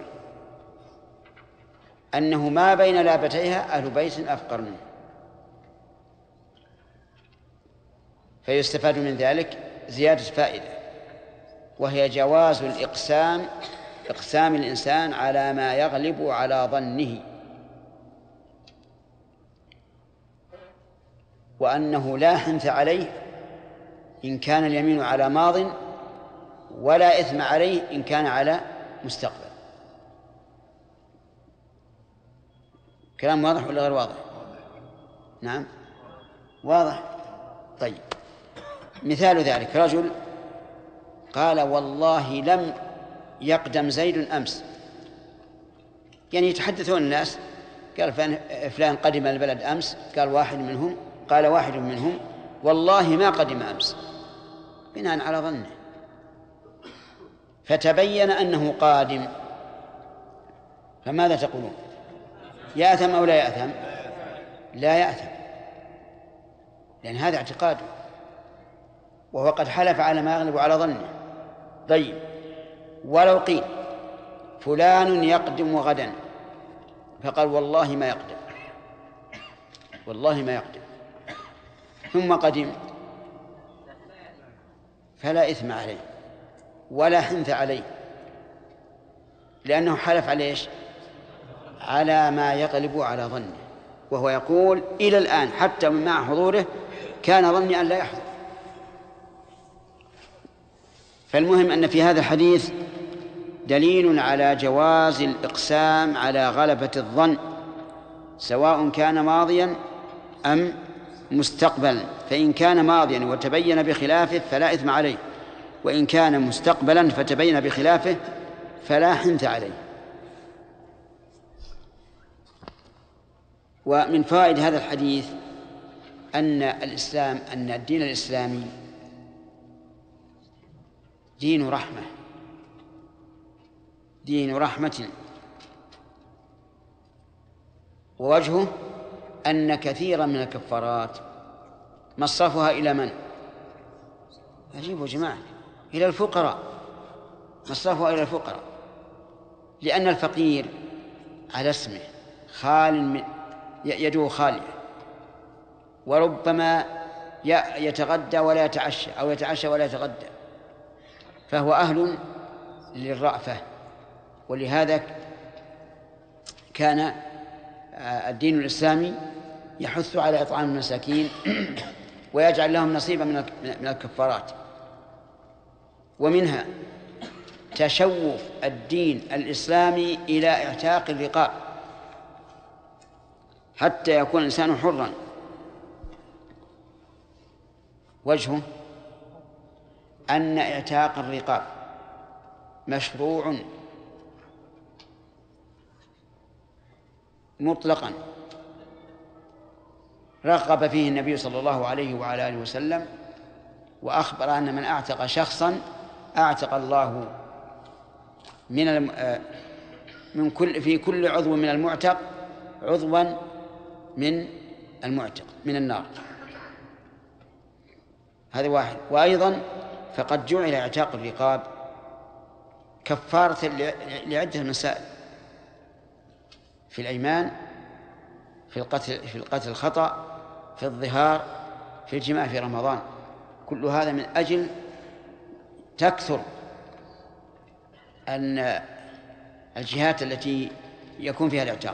أنه ما بين لابتيها أهل بيت أفقر منه. فيستفاد من ذلك زيادة فائدة، وهي جواز الإقسام إقسام الإنسان على ما يغلب على ظنه، وأنه لا حنث عليه إن كان اليمين على ماض، ولا إثم عليه إن كان على مستقبل. كلام واضح ولا غير واضح؟ نعم واضح. طيب، مثال ذلك رجل قال والله لم يقدم زيد أمس، يعني يتحدثون الناس، قال فلان قدم البلد أمس، قال واحد منهم قال واحد منهم والله ما قدم أمس، بناء على ظنه، فتبين أنه قادم، فماذا تقولون؟ يأثم أو لا يأثم؟ لا يأثم، لأن هذا اعتقاده، وهو قد حلف على ما يغلب على ظنه. طيب، ولو قيل فلان يقدم غدا، فقال والله ما يقدم، والله ما يقدم، ثم قدم، فلا إثم عليه ولا حنث عليه، لأنه حلف على إيش؟ على ما يغلب على ظنه، وهو يقول إلى الآن حتى من مع حضوره كان ظني أن لا يحضر. فالمهم أن في هذا الحديث دليل على جواز الإقسام على غلبة الظن سواء كان ماضيا أم مستقبلا، فإن كان ماضيا وتبين بخلافه فلا إثم عليه، وإن كان مستقبلا فتبين بخلافه فلا حنث عليه. ومن فوائد هذا الحديث أن الإسلام أن الدين الإسلامي دين رحمة، دين رحمة، ووجهه أن كثيرا من الكفارات مصرفها إلى من؟ أجيبوا جماعة، إلى الفقراء، مصرفها إلى الفقراء، لأن الفقير على اسمه خال من يده خالية، وربما يتغدى ولا يتعشى أو يتعشى ولا يتغدى، فهو أهل للرأفة. ولهذا كان الدين الإسلامي يحث على إطعام المساكين ويجعل لهم نصيبا من الكفارات. ومنها تشوف الدين الإسلامي إلى اعتاق الرقاب حتى يكون الإنسان حرا. وجهه أن اعتاق الرقاب مشروع مطلقا رغب فيه النبي صلى الله عليه وعلى آله وسلم، وأخبر أن من أعتق شخصا أعتق الله من الم... من كل في كل عضو من المعتق عضوا من المعتق من النار. هذا واحد. وأيضا فقد جعل اعتاق الرقاب كفارة لعدة مسائل: في الأيمان، في القتل في القتل الخطأ، في الظهار، في الجماع في رمضان. كل هذا من أجل تكثر أن الجهات التي يكون فيها الاعتاق.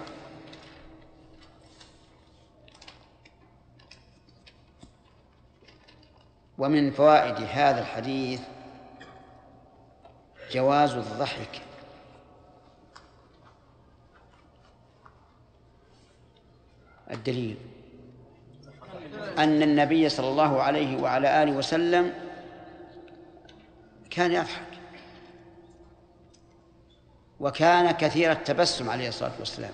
ومن فوائد هذا الحديث جواز الضحك. الدليل أن النبي صلى الله عليه وعلى آله وسلم كان يضحك، وكان كثير التبسم عليه الصلاة والسلام،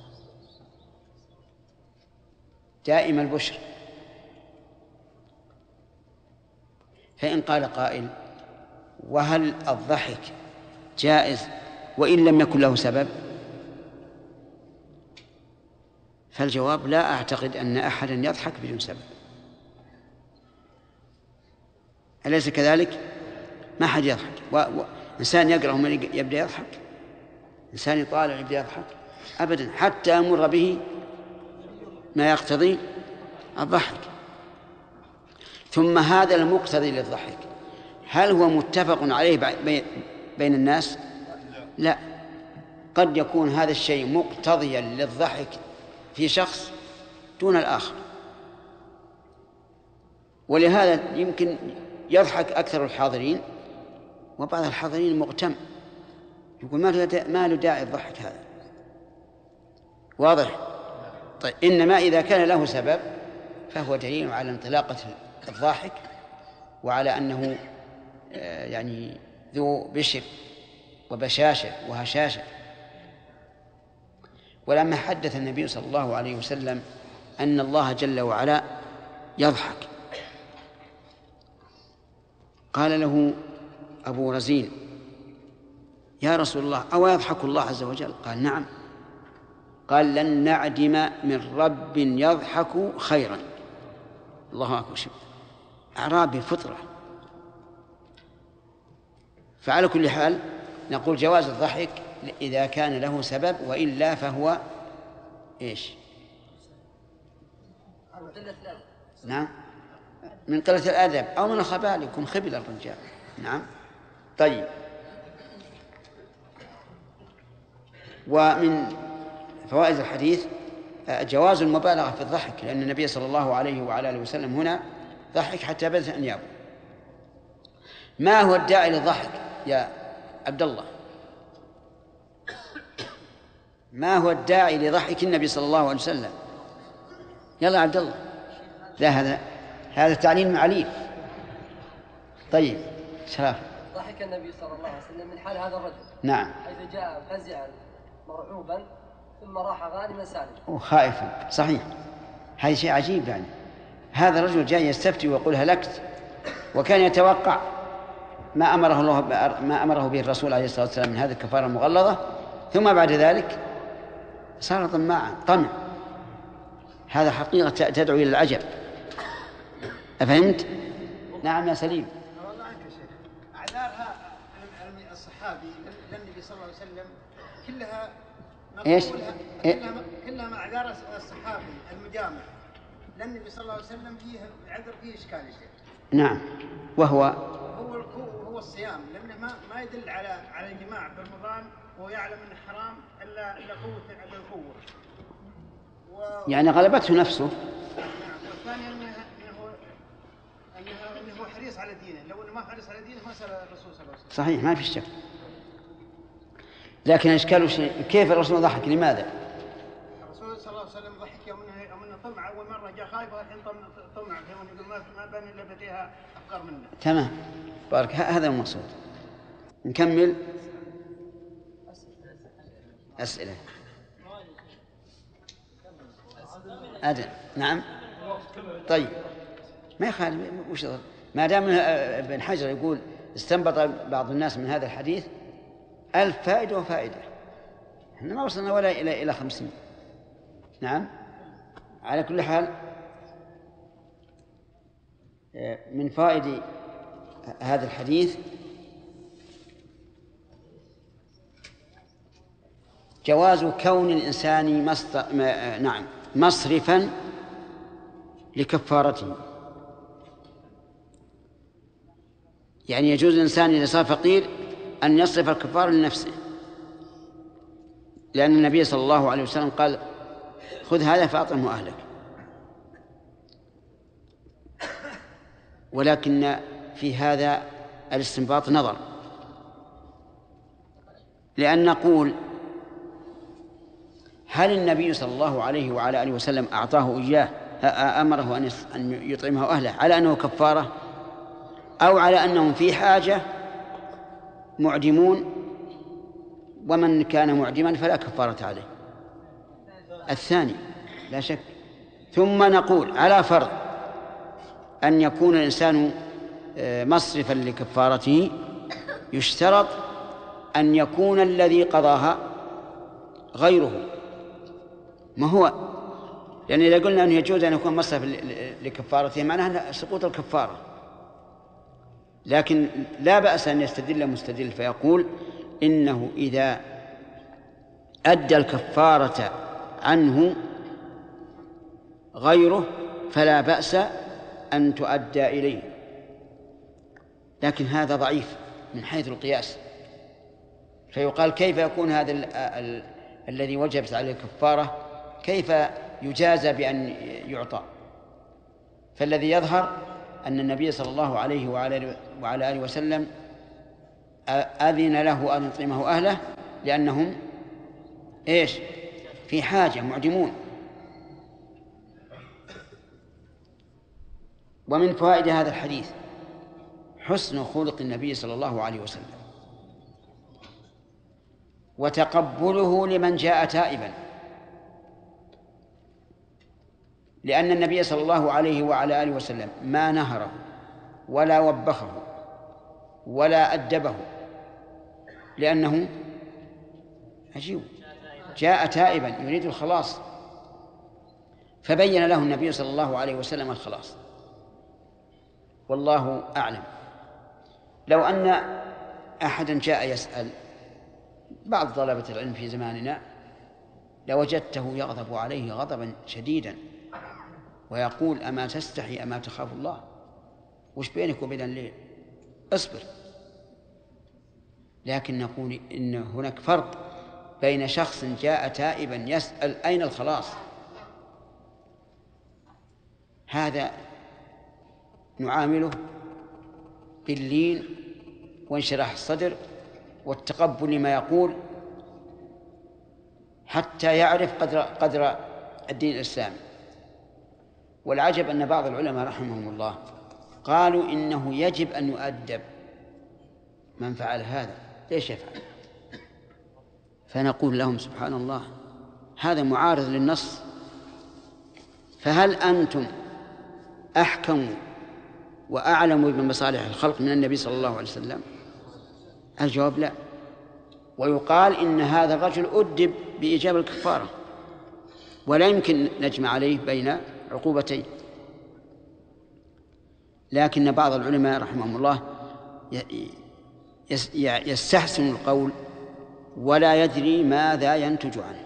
دائم البشر. فإن قال قائل: وهل الضحك جائز وإن لم يكن له سبب؟ فالجواب: لا أعتقد أن أحدا يضحك بدون سبب. أليس كذلك؟ ما أحد يضحك. و... و... إنسان يقرأ ومن يبدأ يضحك، إنسان يطالع يبدأ يضحك أبدا، حتى يمر به ما يقتضي الضحك. ثم هذا المقتضي للضحك هل هو متفق عليه بين الناس؟ لا، قد يكون هذا الشيء مقتضيا للضحك في شخص دون الآخر، ولهذا يمكن يضحك أكثر الحاضرين وبعض الحاضرين مغتم، يقول ما له داعي الضحك هذا. واضح؟ طيب، إنما إذا كان له سبب فهو دليل على انطلاقة الضاحك وعلى أنه يعني ذو بشر وبشاشة وهشاشة. ولما حدث النبي صلى الله عليه وسلم أن الله جل وعلا يضحك، قال له أبو رزين: يا رسول الله، أو يضحك الله عز وجل؟ قال: نعم. قال: لن نعدم من رب يضحك خيرا. الله أكبر. أعرابي فطرة. فعلى كل حال نقول جواز الضحك إذا كان له سبب، وإلا فهو إيش؟ نعم، من قلة الأدب أو من الخبال، يكون خبل الرجال. نعم. طيب، ومن فوائد الحديث جواز المبالغة في الضحك، لأن النبي صلى الله عليه وعلى آله وسلم هنا ضحك حتى بدت أنيابه. ما هو الداعي للضحك يا عبد الله؟ ما هو الداعي لضحك النبي صلى الله عليه وسلم؟ يلا عبد الله. لا، هذا هذا تعليل معليل. طيب شرف. ضحك النبي صلى الله عليه وسلم من حال هذا الرجل. نعم. حيث جاء فزعا مرعوبا ثم راح غانما سالما. وخائفا. صحيح. هذا شيء عجيب يعني. هذا الرجل جاء يستفتي ويقول هلكت، وكان يتوقع ما أمره الله ما أمره به الرسول عليه الصلاة والسلام من هذه الكفارة المغلظة، ثم بعد ذلك صار طماعا طمع. هذا حقيقة تدعو إلى العجب. أفهمت؟ نعم يا سليم. والله عنك يا شيخ، أعذارها الصحابي للنبي صلى الله عليه وسلم كلها إيش؟ كلها كلها مع أعذار الصحابي المجامع للنبي صلى الله عليه وسلم فيه عذر فيه إشكال يا شيخ. نعم. وهو هو هو الصيام، لأنه ما ما يدل على على الجماع في رمضان وهو يعلم أنه حرام إلا إلا قوة إلا القوة. و... يعني غلبته نفسه. نعم. والثاني أنه أنه أنه أنه حريص على دينه، لو أنه ما حريص على دينه ما سأل الرسول صلى الله عليه وسلم. صحيح، ما في شك. لكن إشكاله شيء، كيف الرسول ضحك؟ لماذا؟ الرسول صلى الله عليه وسلم ضحك يوم انه طمع، اول مره جاء خايف والحين طمع، يقول ما بين الا بديها افكار منه. تمام، بارك. هذا المقصود. نكمل أسئلة. أدن. نعم. طيب ما يخالف، وش ما دام ابن حجر يقول استنبط بعض الناس من هذا الحديث ألف فائدة وفائدة، احنا ما وصلنا ولا إلى إلى خمسين. نعم. على كل حال من فائدة هذا الحديث جواز كون الإنسان مصر... نعم مصرفا لكفارته. يعني يجوز الإنسان إذا صار فقير أن يصرف الكفارة لنفسه، لأن النبي صلى الله عليه وسلم قال خذ هذا فأطعمه أهلك. ولكن في هذا الاستنباط نظر، لأن نقول هل النبي صلى الله عليه وعلى آله وسلم أعطاه إياه أمره أن يطعمه أهله على أنه كفارة، أو على أنهم في حاجة معدمون ومن كان معدما فلا كفارة عليه؟ الثاني لا شك. ثم نقول على فرض أن يكون الإنسان مصرفا لكفارته يشترط أن يكون الذي قضاها غيره. ما هو؟ لأن إذا قلنا أنه يجوز أن يكون مصرف لكفارته معناها سقوط الكفارة، لكن لا بأس أن يستدل مستدل فيقول إنه إذا أدى الكفارة عنه غيره فلا بأس أن تؤدى إليه. لكن هذا ضعيف من حيث القياس، فيقال كيف يكون هذا ال ال الذي وجبت عليه الكفارة كيف يجازى بأن يعطى؟ فالذي يظهر أن النبي صلى الله عليه وعلى آله وسلم أذن له أن يطعمه أهله لأنهم إيش؟ في حاجة معدمون. ومن فوائد هذا الحديث حسن خلق النبي صلى الله عليه وسلم وتقبله لمن جاء تائبا، لأن النبي صلى الله عليه وعلى آله وسلم ما نهره ولا وبخه ولا أدبه، لأنه عجيب جاء تائبا يريد الخلاص، فبين له النبي صلى الله عليه وسلم الخلاص. والله أعلم. لو أن أحدا جاء يسأل بعض طلبة العلم في زماننا لوجدته يغضب عليه غضبا شديدا ويقول أما تستحي أما تخاف الله، وش بينك وبين الليل؟ اصبر. لكن نقول إن هناك فرق بين شخص جاء تائبا يسأل أين الخلاص، هذا نعامله باللين وانشراح الصدر والتقبل لما يقول حتى يعرف قدر قدر الدين الإسلامي. والعجب أن بعض العلماء رحمهم الله قالوا إنه يجب أن يؤدب من فعل هذا. ليش يفعل؟ فنقول لهم سبحان الله هذا معارض للنص، فهل أنتم أحكم وأعلم بمصالح الخلق من النبي صلى الله عليه وسلم؟ الجواب لا. ويقال إن هذا الرجل أدب بإيجاب الكفارة ولا يمكن نجمع عليه بين عقوبتين. لكن بعض العلماء رحمهم الله يستحسن القول ولا يدري ماذا ينتج عنه.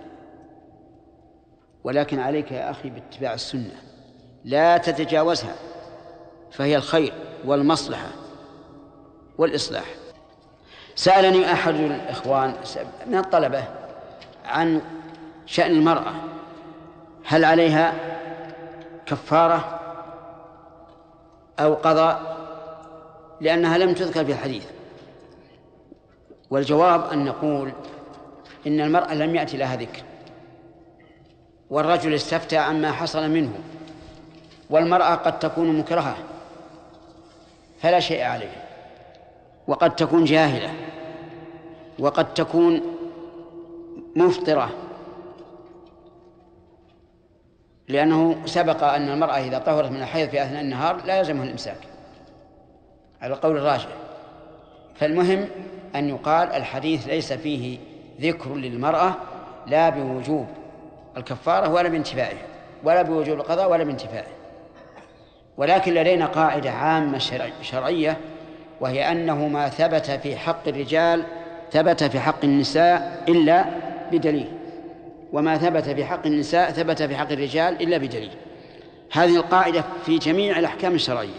ولكن عليك يا أخي باتباع السنة، لا تتجاوزها، فهي الخير والمصلحة والإصلاح. سألني أحد الإخوان من الطلبة عن شأن المرأة، هل عليها كفارة أو قضاء، لأنها لم تذكر في الحديث. والجواب أن نقول إن المرأة لم يأتي لها ذكر، والرجل استفتى عما حصل منه، والمرأة قد تكون مكرهة فلا شيء عليها، وقد تكون جاهلة، وقد تكون مفطرة، لأنه سبق أن المرأة إذا طهرت من الحيض في أثناء النهار لا يلزمها الإمساك على القول الراجح. فالمهم أن يقال الحديث ليس فيه ذكر للمرأة لا بوجوب الكفارة ولا بانتفائه، ولا بوجوب القضاء ولا بانتفائه. ولكن لدينا قاعدة عامة شرعية، وهي أنه ما ثبت في حق الرجال ثبت في حق النساء إلا بدليل، وما ثبت في حق النساء ثبت في حق الرجال إلا بدليل. هذه القاعدة في جميع الأحكام الشرعية.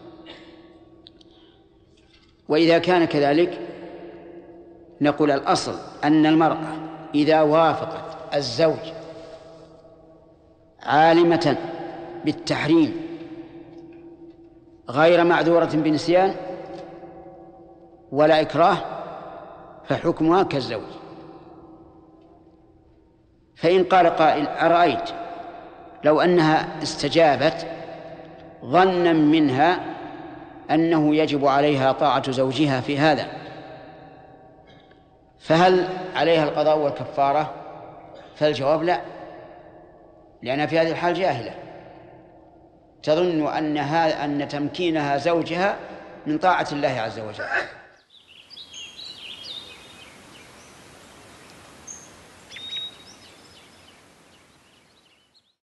وإذا كان كذلك نقول الأصل أن المرأة إذا وافقت الزوج عالمة بالتحريم غير معذورة بنسيان ولا إكراه فحكمها كالزوج. فإن قال قائل أرأيت لو أنها استجابت ظنا منها أنه يجب عليها طاعة زوجها في هذا، فهل عليها القضاء والكفارة؟ فالجواب لا، لأنها في هذه الحال جاهلة تظن أن, أن تمكينها زوجها من طاعة الله عز وجل.